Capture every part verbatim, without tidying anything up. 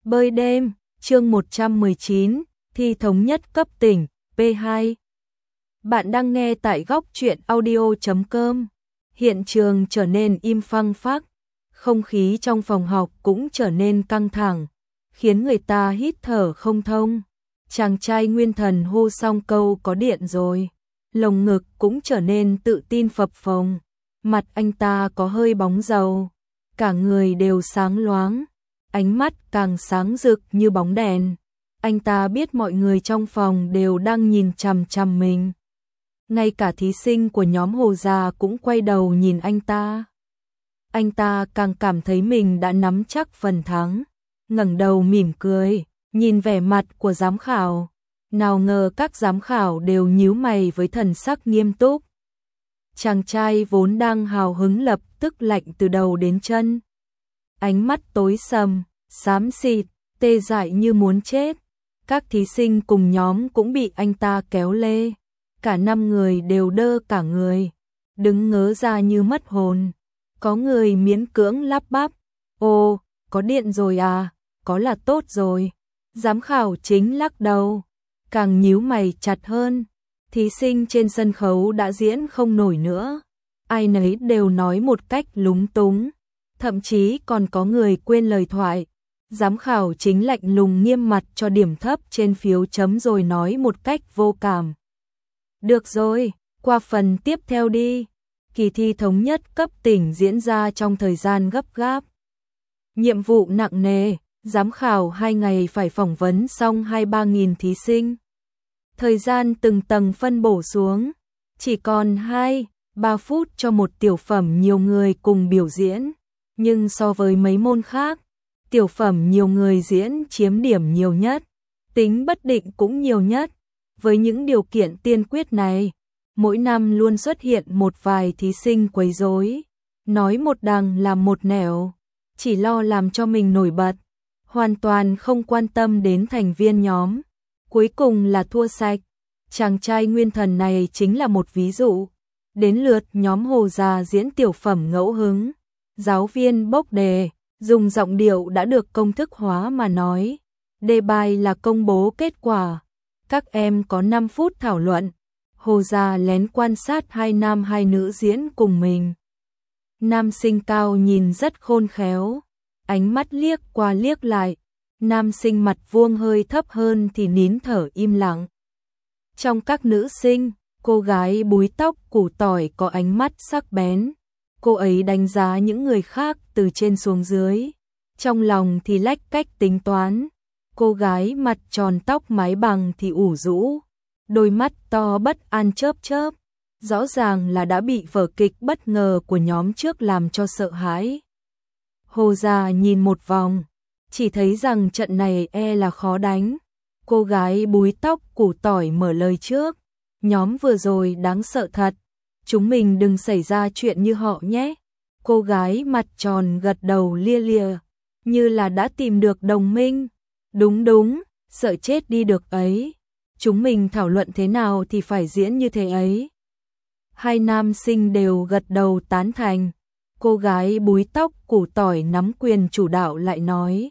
Bơi đêm, chương một trăm mười chín, thi thống nhất cấp tỉnh, P hai. Bạn đang nghe tại góc truyện audio chấm com. Hiện trường trở nên im phăng phắc, không khí trong phòng học cũng trở nên căng thẳng, khiến người ta hít thở không thông. Chàng trai Nguyên Thần hô xong câu có điện rồi, lồng ngực cũng trở nên tự tin phập phồng, mặt anh ta có hơi bóng dầu, cả người đều sáng loáng, ánh mắt càng sáng rực như bóng đèn. Anh ta biết mọi người trong phòng đều đang nhìn chằm chằm mình. Ngay cả thí sinh của nhóm Hồ Già cũng quay đầu nhìn anh ta. Anh ta càng cảm thấy mình đã nắm chắc phần thắng, ngẩng đầu mỉm cười, nhìn vẻ mặt của giám khảo. Nào ngờ các giám khảo đều nhíu mày với thần sắc nghiêm túc. Chàng trai vốn đang hào hứng lập tức lạnh từ đầu đến chân. Ánh mắt tối sầm, xám xịt, tê dại như muốn chết. Các thí sinh cùng nhóm cũng bị anh ta kéo lê. Cả năm người đều đơ cả người, đứng ngớ ra như mất hồn. Có người miễn cưỡng lắp bắp, ồ, có điện rồi à, có là tốt rồi. Giám khảo chính lắc đầu, càng nhíu mày chặt hơn. Thí sinh trên sân khấu đã diễn không nổi nữa, ai nấy đều nói một cách lúng túng, thậm chí còn có người quên lời thoại. Giám khảo chính lạnh lùng nghiêm mặt cho điểm thấp trên phiếu chấm rồi nói một cách vô cảm. Được rồi, qua phần tiếp theo đi. Kỳ thi thống nhất cấp tỉnh diễn ra trong thời gian gấp gáp. Nhiệm vụ nặng nề, giám khảo hai ngày phải phỏng vấn xong hai ba nghìn thí sinh. Thời gian từng tầng phân bổ xuống, chỉ còn hai ba phút cho một tiểu phẩm nhiều người cùng biểu diễn. Nhưng so với mấy môn khác, tiểu phẩm nhiều người diễn chiếm điểm nhiều nhất, tính bất định cũng nhiều nhất. Với những điều kiện tiên quyết này, mỗi năm luôn xuất hiện một vài thí sinh quấy rối, nói một đằng làm một nẻo, chỉ lo làm cho mình nổi bật, hoàn toàn không quan tâm đến thành viên nhóm. Cuối cùng là thua sạch. Chàng trai Nguyên Thần này chính là một ví dụ. Đến lượt nhóm Hồ Già diễn tiểu phẩm ngẫu hứng. Giáo viên bốc đề, dùng giọng điệu đã được công thức hóa mà nói. Đề bài là công bố kết quả. Các em có năm phút thảo luận. Hồ Già lén quan sát hai nam hai nữ diễn cùng mình. Nam sinh cao nhìn rất khôn khéo, ánh mắt liếc qua liếc lại. Nam sinh mặt vuông hơi thấp hơn thì nín thở im lặng. Trong các nữ sinh, cô gái búi tóc củ tỏi có ánh mắt sắc bén. Cô ấy đánh giá những người khác từ trên xuống dưới, trong lòng thì lách cách tính toán. Cô gái mặt tròn tóc mái bằng thì ủ rũ, đôi mắt to bất an chớp chớp, rõ ràng là đã bị vở kịch bất ngờ của nhóm trước làm cho sợ hãi. Hồ Già nhìn một vòng, chỉ thấy rằng trận này e là khó đánh. Cô gái búi tóc củ tỏi mở lời trước, nhóm vừa rồi đáng sợ thật, chúng mình đừng xảy ra chuyện như họ nhé. Cô gái mặt tròn gật đầu lia lịa, như là đã tìm được đồng minh. Đúng đúng, sợ chết đi được ấy. Chúng mình thảo luận thế nào thì phải diễn như thế ấy. Hai nam sinh đều gật đầu tán thành. Cô gái búi tóc củ tỏi nắm quyền chủ đạo lại nói.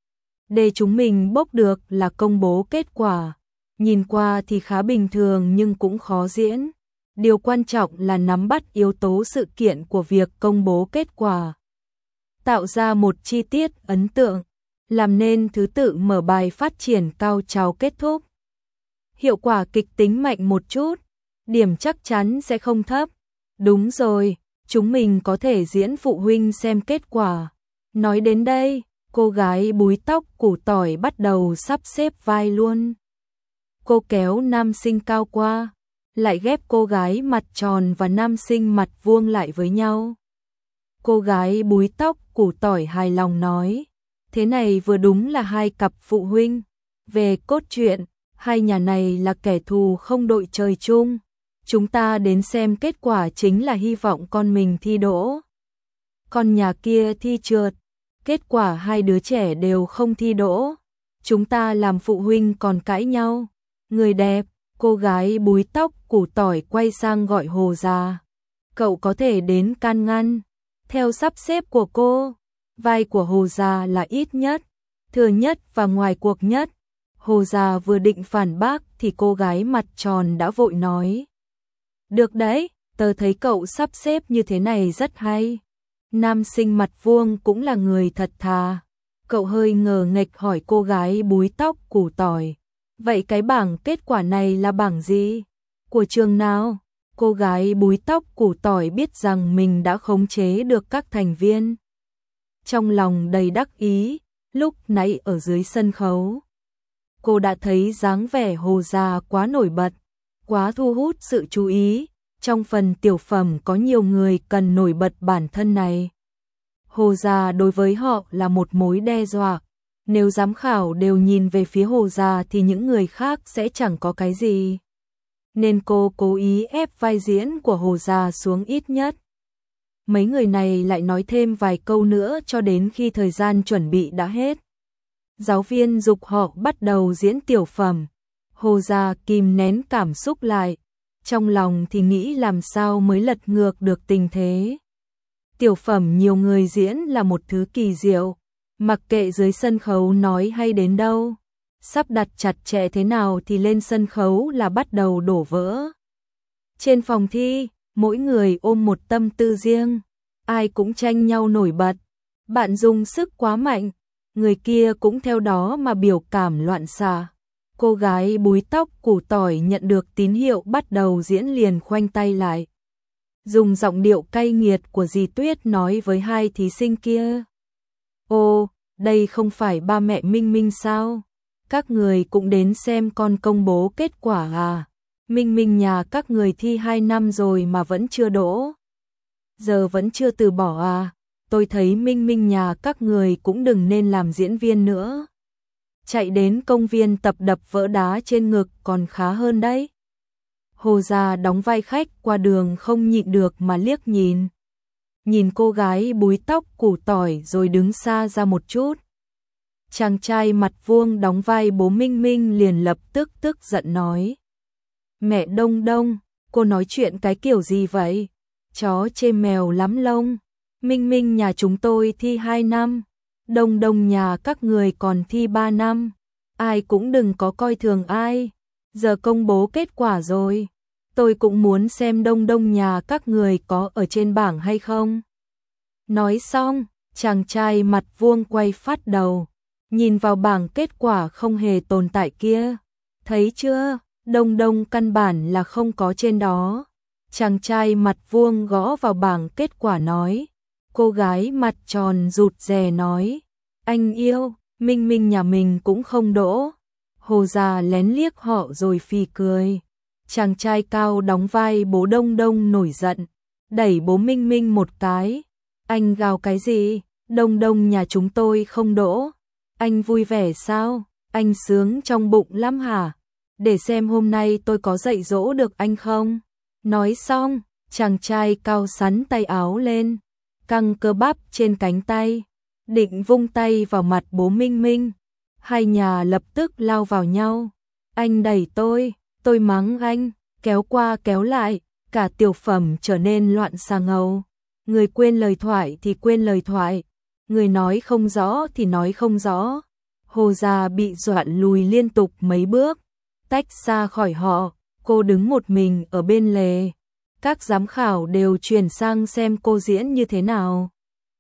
Đề chúng mình bốc được là công bố kết quả. Nhìn qua thì khá bình thường nhưng cũng khó diễn. Điều quan trọng là nắm bắt yếu tố sự kiện của việc công bố kết quả. Tạo ra một chi tiết ấn tượng, làm nên thứ tự mở bài phát triển cao trào kết thúc. Hiệu quả kịch tính mạnh một chút, điểm chắc chắn sẽ không thấp. Đúng rồi, chúng mình có thể diễn phụ huynh xem kết quả. Nói đến đây, cô gái búi tóc củ tỏi bắt đầu sắp xếp vai luôn. Cô kéo nam sinh cao qua, lại ghép cô gái mặt tròn và nam sinh mặt vuông lại với nhau. Cô gái búi tóc củ tỏi hài lòng nói, thế này vừa đúng là hai cặp phụ huynh. Về cốt truyện, hai nhà này là kẻ thù không đội trời chung. Chúng ta đến xem kết quả chính là hy vọng con mình thi đỗ. Con nhà kia thi trượt, kết quả hai đứa trẻ đều không thi đỗ. Chúng ta làm phụ huynh còn cãi nhau. Người đẹp, cô gái búi tóc củ tỏi quay sang gọi Hồ Già. Cậu có thể đến can ngăn. Theo sắp xếp của cô, vai của Hồ Già là ít nhất. thừa nhất và ngoài cuộc nhất. Hồ Gia vừa định phản bác thì cô gái mặt tròn đã vội nói. Được đấy, tớ thấy cậu sắp xếp như thế này rất hay. Nam sinh mặt vuông cũng là người thật thà. Cậu hơi ngờ nghệch hỏi cô gái búi tóc củ tỏi. Vậy cái bảng kết quả này là bảng gì? Của trường nào? Cô gái búi tóc củ tỏi biết rằng mình đã khống chế được các thành viên. Trong lòng đầy đắc ý, lúc nãy ở dưới sân khấu. Cô đã thấy dáng vẻ Hồ Gia quá nổi bật, quá thu hút sự chú ý. Trong phần tiểu phẩm có nhiều người cần nổi bật bản thân này. Hồ Gia đối với họ là một mối đe dọa. Nếu giám khảo đều nhìn về phía Hồ Gia thì những người khác sẽ chẳng có cái gì. Nên cô cố ý ép vai diễn của Hồ Gia xuống ít nhất. Mấy người này lại nói thêm vài câu nữa cho đến khi thời gian chuẩn bị đã hết. Giáo viên giục họ bắt đầu diễn tiểu phẩm. Hồ Gia kìm nén cảm xúc lại. Trong lòng thì nghĩ làm sao mới lật ngược được tình thế. Tiểu phẩm nhiều người diễn là một thứ kỳ diệu. Mặc kệ dưới sân khấu nói hay đến đâu. Sắp đặt chặt chẽ thế nào thì lên sân khấu là bắt đầu đổ vỡ. Trên phòng thi, mỗi người ôm một tâm tư riêng. Ai cũng tranh nhau nổi bật. Bạn dùng sức quá mạnh. Người kia cũng theo đó mà biểu cảm loạn xạ. Cô gái búi tóc củ tỏi nhận được tín hiệu bắt đầu diễn liền khoanh tay lại. Dùng giọng điệu cay nghiệt của dì Tuyết nói với hai thí sinh kia. Ô, đây không phải ba mẹ Minh Minh sao? Các người cũng đến xem con công bố kết quả à? Minh Minh nhà các người thi hai năm rồi mà vẫn chưa đỗ. Giờ vẫn chưa từ bỏ à? Tôi thấy Minh Minh nhà các người cũng đừng nên làm diễn viên nữa. Chạy đến công viên tập đập vỡ đá trên ngực còn khá hơn đấy. Hồ Gia đóng vai khách qua đường không nhịn được mà liếc nhìn. Nhìn cô gái búi tóc củ tỏi rồi đứng xa ra một chút. Chàng trai mặt vuông đóng vai bố Minh Minh liền lập tức tức giận nói. Mẹ Đông Đông, cô nói chuyện cái kiểu gì vậy? Chó chê mèo lắm lông. Minh Minh nhà chúng tôi thi hai năm. Đông Đông nhà các người còn thi ba năm. Ai cũng đừng có coi thường ai. Giờ công bố kết quả rồi. Tôi cũng muốn xem Đông Đông nhà các người có ở trên bảng hay không. Nói xong, chàng trai mặt vuông quay phát đầu. Nhìn vào bảng kết quả không hề tồn tại kia. Thấy chưa, Đông Đông căn bản là không có trên đó. Chàng trai mặt vuông gõ vào bảng kết quả nói. Cô gái mặt tròn rụt rè nói. Anh yêu, Minh Minh nhà mình cũng không đỗ. Hồ Gia lén liếc họ rồi phì cười. Chàng trai cao đóng vai bố Đông Đông nổi giận. Đẩy bố Minh Minh một cái. Anh gào cái gì? Đông Đông nhà chúng tôi không đỗ. Anh vui vẻ sao? Anh sướng trong bụng lắm hả? Để xem hôm nay tôi có dạy dỗ được anh không? Nói xong, chàng trai cao sắn tay áo lên. Căng cơ bắp trên cánh tay. Định vung tay vào mặt bố Minh Minh. Hai nhà lập tức lao vào nhau. Anh đẩy tôi, tôi mắng anh, kéo qua kéo lại. Cả tiểu phẩm trở nên loạn xà ngầu. Người quên lời thoại thì quên lời thoại. Người nói không rõ thì nói không rõ. Hồ Gia bị dọa lùi liên tục mấy bước. Tách xa khỏi họ, cô đứng một mình ở bên lề. Các giám khảo đều chuyển sang xem cô diễn như thế nào.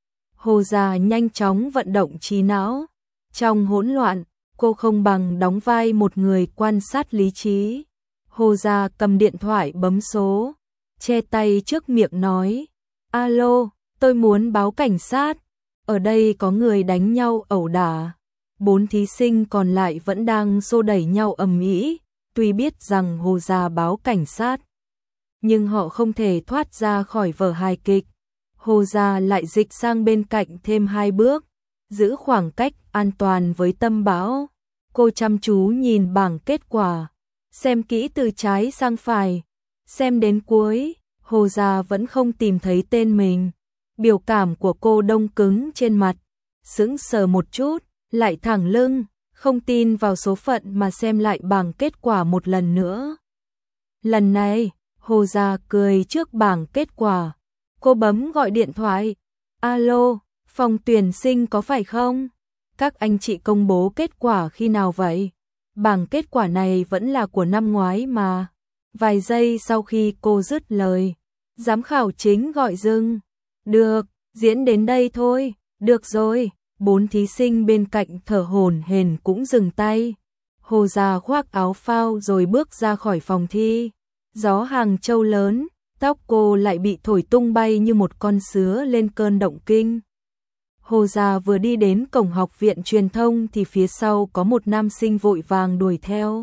Hồ Gia nhanh chóng vận động trí não. Trong hỗn loạn, cô không bằng đóng vai một người quan sát lý trí. Hồ Gia cầm điện thoại bấm số, che tay trước miệng nói. Alo, tôi muốn báo cảnh sát. Ở đây có người đánh nhau ẩu đả. Bốn thí sinh còn lại vẫn đang xô đẩy nhau ầm ĩ. Tuy biết rằng Hồ Gia báo cảnh sát, nhưng họ không thể thoát ra khỏi vở hài kịch. Hồ Gia lại dịch sang bên cạnh thêm hai bước, giữ khoảng cách an toàn với Tâm Bão. Cô chăm chú nhìn bảng kết quả, xem kỹ từ trái sang phải, xem đến cuối, Hồ Gia vẫn không tìm thấy tên mình. Biểu cảm của cô đông cứng trên mặt, sững sờ một chút, lại thẳng lưng, không tin vào số phận mà xem lại bảng kết quả một lần nữa. Lần này, Hồ Gia cười trước bảng kết quả. Cô bấm gọi điện thoại. Alo, phòng tuyển sinh có phải không? Các anh chị công bố kết quả khi nào vậy? Bảng kết quả này vẫn là của năm ngoái mà. Vài giây sau khi cô dứt lời, giám khảo chính gọi dừng. Được, diễn đến đây thôi, được rồi. Bốn thí sinh bên cạnh thở hổn hển cũng dừng tay. Hồ Gia khoác áo phao rồi bước ra khỏi phòng thi. Gió Hàng Châu lớn, tóc cô lại bị thổi tung bay như một con sứa lên cơn động kinh. Hồ Gia vừa đi đến cổng học viện truyền thông thì phía sau có một nam sinh vội vàng đuổi theo.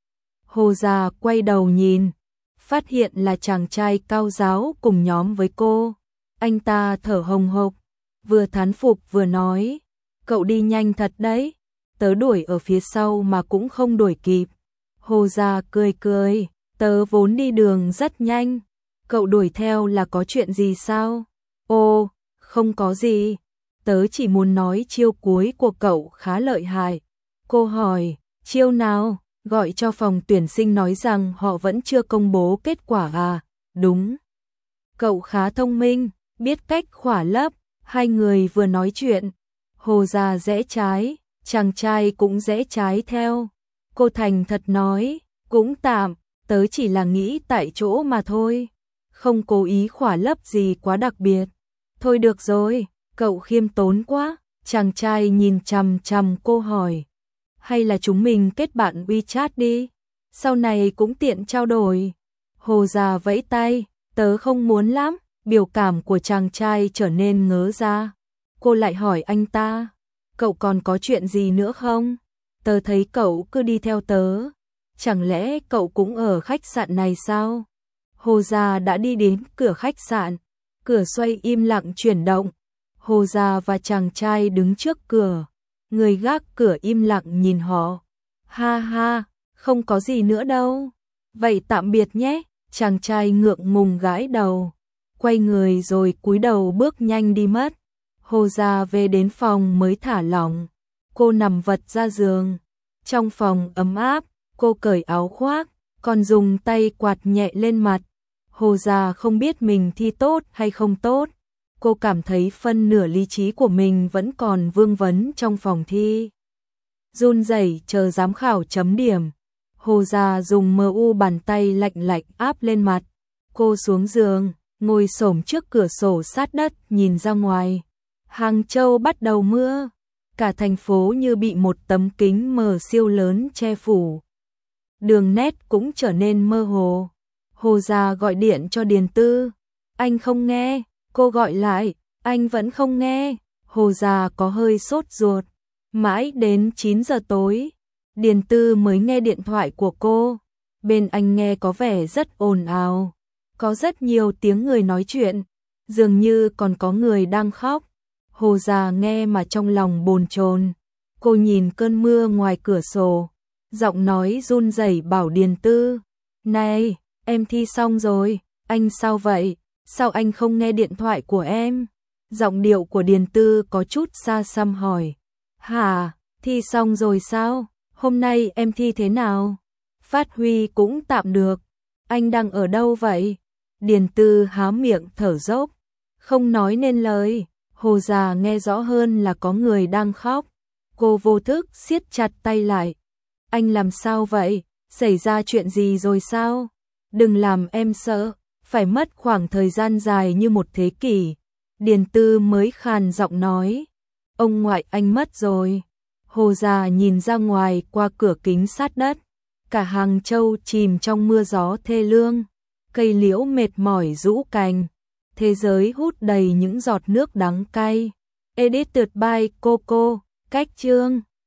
Hồ Gia quay đầu nhìn, phát hiện là chàng trai cao ráo cùng nhóm với cô. Anh ta thở hồng hộc, vừa thán phục vừa nói, cậu đi nhanh thật đấy, tớ đuổi ở phía sau mà cũng không đuổi kịp. Hồ Gia cười cười, tớ vốn đi đường rất nhanh, cậu đuổi theo là có chuyện gì sao? Ô, không có gì, tớ chỉ muốn nói chiêu cuối của cậu khá lợi hại. Cô hỏi, chiêu nào? Gọi cho phòng tuyển sinh nói rằng họ vẫn chưa công bố kết quả à? Đúng. Cậu khá thông minh, biết cách khỏa lấp. Hai người vừa nói chuyện, Hồ Gia rẽ trái, chàng trai cũng rẽ trái theo. Cô thành thật nói, cũng tạm, tớ chỉ là nghĩ tại chỗ mà thôi, không cố ý khỏa lấp gì quá đặc biệt. Thôi được rồi, cậu khiêm tốn quá. Chàng trai nhìn chằm chằm cô hỏi, hay là chúng mình kết bạn WeChat đi, sau này cũng tiện trao đổi. Hồ Gia vẫy tay, tớ không muốn lắm. Biểu cảm của chàng trai trở nên ngớ ra. Cô lại hỏi anh ta, cậu còn có chuyện gì nữa không? Tớ thấy cậu cứ đi theo tớ, chẳng lẽ cậu cũng ở khách sạn này sao? Hồ Gia đã đi đến cửa khách sạn, cửa xoay im lặng chuyển động. Hồ Gia và chàng trai đứng trước cửa, người gác cửa im lặng nhìn họ. Ha ha, không có gì nữa đâu. Vậy tạm biệt nhé. Chàng trai ngượng ngùng gãi đầu, quay người rồi cúi đầu bước nhanh đi mất. Hồ Gia về đến phòng mới thả lỏng, cô nằm vật ra giường. Trong phòng ấm áp, cô cởi áo khoác, còn dùng tay quạt nhẹ lên mặt. Hồ Gia không biết mình thi tốt hay không tốt. Cô cảm thấy phân nửa lý trí của mình vẫn còn vương vấn trong phòng thi. Run rẩy chờ giám khảo chấm điểm. Hồ Gia dùng mờ u bàn tay lạnh lạnh áp lên mặt. Cô xuống giường, ngồi xổm trước cửa sổ sát đất nhìn ra ngoài. Hàng Châu bắt đầu mưa, cả thành phố như bị một tấm kính mờ siêu lớn che phủ. Đường nét cũng trở nên mơ hồ. Hồ Gia gọi điện cho Điền Tư, anh không nghe. Cô gọi lại, anh vẫn không nghe. Hồ Gia có hơi sốt ruột. Mãi đến chín giờ tối, Điền Tư mới nghe điện thoại của cô. Bên anh nghe có vẻ rất ồn ào, có rất nhiều tiếng người nói chuyện, dường như còn có người đang khóc. Hồ Gia nghe mà trong lòng bồn chồn. Cô nhìn cơn mưa ngoài cửa sổ, giọng nói run rẩy bảo Điền Tư, này, em thi xong rồi, anh sao vậy? Sao anh không nghe điện thoại của em? Giọng điệu của Điền Tư có chút xa xăm hỏi, hả, thi xong rồi sao? Hôm nay em thi thế nào? Phát huy cũng tạm được. Anh đang ở đâu vậy? Điền Tư há miệng thở dốc, không nói nên lời. Hồ Gia nghe rõ hơn là có người đang khóc. Cô vô thức siết chặt tay lại. Anh làm sao vậy? Xảy ra chuyện gì rồi sao? Đừng làm em sợ, phải mất khoảng thời gian dài như một thế kỷ. Điền Tư mới khàn giọng nói, ông ngoại anh mất rồi. Hồ Gia nhìn ra ngoài qua cửa kính sát đất. Cả Hàng Châu chìm trong mưa gió thê lương. Cây liễu mệt mỏi rũ cành. Thế giới hút đầy những giọt nước đắng cay. Edited by Coco, Cách Chương.